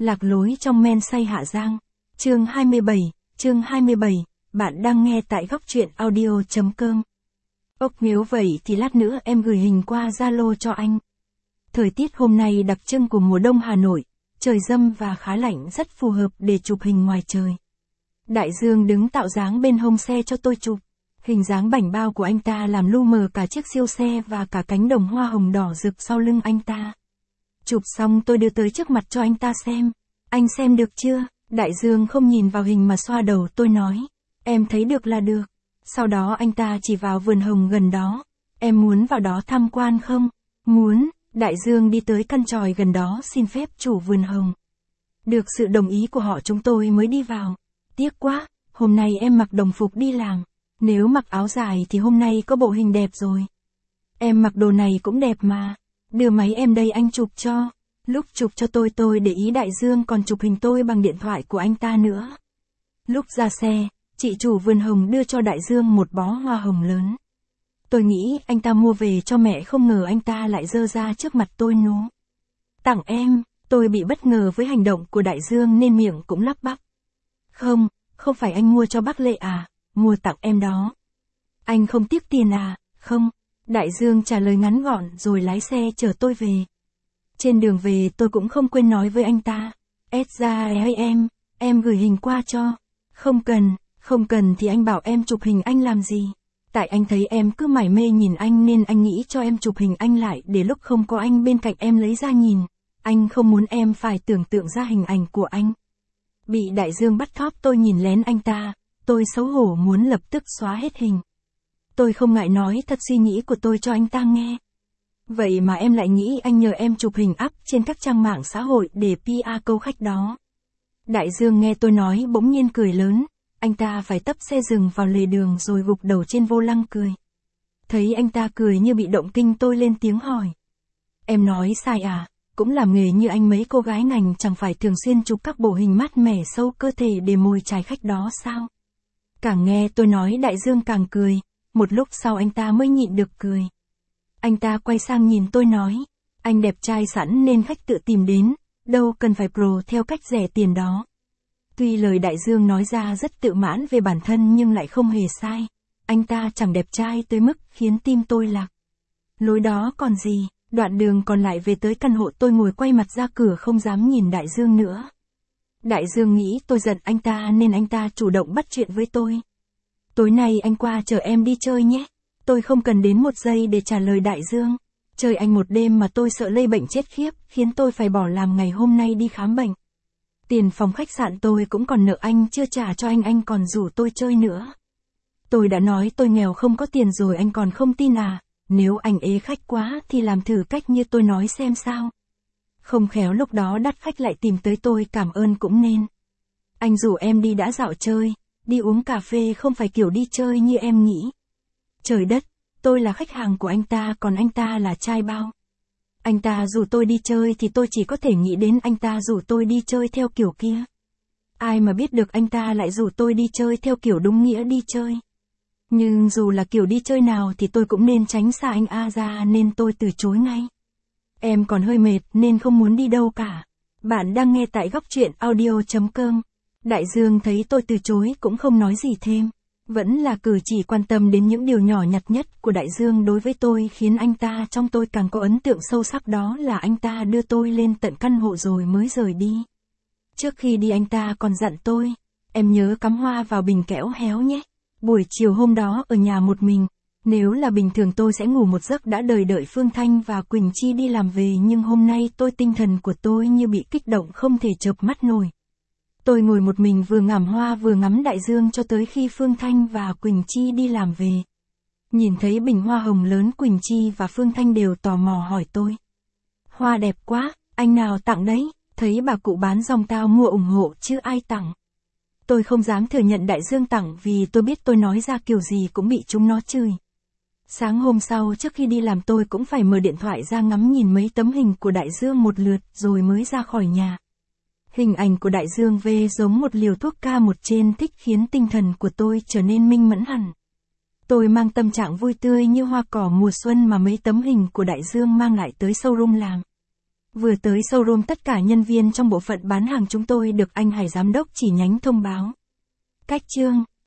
Lạc lối trong men say Hạ Giang. Chương 27, bạn đang nghe tại góc truyện audio.com. Ốc nếu vậy thì lát nữa em gửi hình qua Zalo cho anh. Thời tiết hôm nay đặc trưng của mùa đông Hà Nội, trời râm và khá lạnh rất phù hợp để chụp hình ngoài trời. Đại Dương đứng tạo dáng bên hông xe cho tôi chụp. Hình dáng bảnh bao của anh ta làm lu mờ cả chiếc siêu xe và cả cánh đồng hoa hồng đỏ rực sau lưng anh ta. Chụp xong tôi đưa tới trước mặt cho anh ta xem. Anh xem được chưa? Đại Dương không nhìn vào hình mà xoa đầu. Tôi nói, em thấy được là được. Sau đó anh ta chỉ vào vườn hồng gần đó. Em muốn vào đó tham quan không? Muốn. Đại Dương đi tới căn chòi gần đó xin phép chủ vườn hồng. Được sự đồng ý của họ chúng tôi mới đi vào. Tiếc quá, hôm nay em mặc đồng phục đi làm. Nếu mặc áo dài thì hôm nay có bộ hình đẹp rồi. Em mặc đồ này cũng đẹp mà. Đưa máy em đây anh chụp cho. Lúc chụp cho tôi để ý Đại Dương còn chụp hình tôi bằng điện thoại của anh ta nữa. Lúc ra xe, chị chủ vườn hồng đưa cho Đại Dương một bó hoa hồng lớn. Tôi nghĩ anh ta mua về cho mẹ, không ngờ anh ta lại giơ ra trước mặt tôi nó. Tặng em. Tôi bị bất ngờ với hành động của Đại Dương nên miệng cũng lắp bắp. Không phải anh mua cho bác Lệ à, mua tặng em đó. Anh không tiếc tiền à? Không. Đại Dương trả lời ngắn gọn rồi lái xe chở tôi về. Trên đường về tôi cũng không quên nói với anh ta. Ây em gửi hình qua cho. Không cần thì anh bảo em chụp hình anh làm gì? Tại anh thấy em cứ mải mê nhìn anh nên anh nghĩ cho em chụp hình anh lại để lúc không có anh bên cạnh em lấy ra nhìn. Anh không muốn em phải tưởng tượng ra hình ảnh của anh. Bị Đại Dương bắt thóp tôi nhìn lén anh ta, tôi xấu hổ muốn lập tức xóa hết hình. Tôi không ngại nói thật suy nghĩ của tôi cho anh ta nghe. Vậy mà em lại nghĩ anh nhờ em chụp hình up trên các trang mạng xã hội để PR câu khách đó. Đại Dương nghe tôi nói bỗng nhiên cười lớn, anh ta phải tấp xe dừng vào lề đường rồi gục đầu trên vô lăng cười. Thấy anh ta cười như bị động kinh tôi lên tiếng hỏi. Em nói sai à, cũng làm nghề như anh mấy cô gái ngành chẳng phải thường xuyên chụp các bộ hình mát mẻ sâu cơ thể để mồi chài khách đó sao? Càng nghe tôi nói Đại Dương càng cười, một lúc sau anh ta mới nhịn được cười. Anh ta quay sang nhìn tôi nói, anh đẹp trai sẵn nên khách tự tìm đến, đâu cần phải pro theo cách rẻ tiền đó. Tuy lời Đại Dương nói ra rất tự mãn về bản thân nhưng lại không hề sai. Anh ta chẳng đẹp trai tới mức khiến tim tôi lạc. Lối đó còn gì, đoạn đường còn lại về tới căn hộ tôi ngồi quay mặt ra cửa không dám nhìn Đại Dương nữa. Đại Dương nghĩ tôi giận anh ta nên anh ta chủ động bắt chuyện với tôi. Tối nay anh qua chở em đi chơi nhé. Tôi không cần đến một giây để trả lời Đại Dương. Chơi anh một đêm mà tôi sợ lây bệnh chết khiếp, khiến tôi phải bỏ làm ngày hôm nay đi khám bệnh. Tiền phòng khách sạn tôi cũng còn nợ anh chưa trả cho anh còn rủ tôi chơi nữa. Tôi đã nói tôi nghèo không có tiền rồi anh còn không tin à, nếu anh ế khách quá thì làm thử cách như tôi nói xem sao. Không khéo lúc đó đắt khách lại tìm tới tôi cảm ơn cũng nên. Anh rủ em đi đã dạo chơi, đi uống cà phê không phải kiểu đi chơi như em nghĩ. Trời đất, tôi là khách hàng của anh ta còn anh ta là trai bao. Anh ta rủ tôi đi chơi thì tôi chỉ có thể nghĩ đến anh ta rủ tôi đi chơi theo kiểu kia. Ai mà biết được anh ta lại rủ tôi đi chơi theo kiểu đúng nghĩa đi chơi. Nhưng dù là kiểu đi chơi nào thì tôi cũng nên tránh xa anh A ra nên tôi từ chối ngay. Em còn hơi mệt nên không muốn đi đâu cả. Bạn đang nghe tại góc truyện audio.com. Đại Dương thấy tôi từ chối cũng không nói gì thêm. Vẫn là cử chỉ quan tâm đến những điều nhỏ nhặt nhất của Đại Dương đối với tôi khiến anh ta trong tôi càng có ấn tượng sâu sắc, đó là anh ta đưa tôi lên tận căn hộ rồi mới rời đi. Trước khi đi anh ta còn dặn tôi, em nhớ cắm hoa vào bình kẽo héo nhé. Buổi chiều hôm đó ở nhà một mình, nếu là bình thường tôi sẽ ngủ một giấc đã đợi Phương Thanh và Quỳnh Chi đi làm về nhưng hôm nay tinh thần của tôi như bị kích động không thể chợp mắt nổi. Tôi ngồi một mình vừa ngắm hoa vừa ngắm Đại Dương cho tới khi Phương Thanh và Quỳnh Chi đi làm về. Nhìn thấy bình hoa hồng lớn Quỳnh Chi và Phương Thanh đều tò mò hỏi tôi. Hoa đẹp quá, anh nào tặng đấy? Thấy bà cụ bán rong tao mua ủng hộ chứ ai tặng. Tôi không dám thừa nhận Đại Dương tặng vì tôi biết tôi nói ra kiểu gì cũng bị chúng nó chửi. Sáng hôm sau trước khi đi làm tôi cũng phải mở điện thoại ra ngắm nhìn mấy tấm hình của Đại Dương một lượt rồi mới ra khỏi nhà. Hình ảnh của Đại Dương về giống một liều thuốc K1 trên thích khiến tinh thần của tôi trở nên minh mẫn hẳn. Tôi mang tâm trạng vui tươi như hoa cỏ mùa xuân mà mấy tấm hình của Đại Dương mang lại tới showroom làm. Vừa tới showroom tất cả nhân viên trong bộ phận bán hàng chúng tôi được anh Hải giám đốc chỉ nhánh thông báo. Cách chương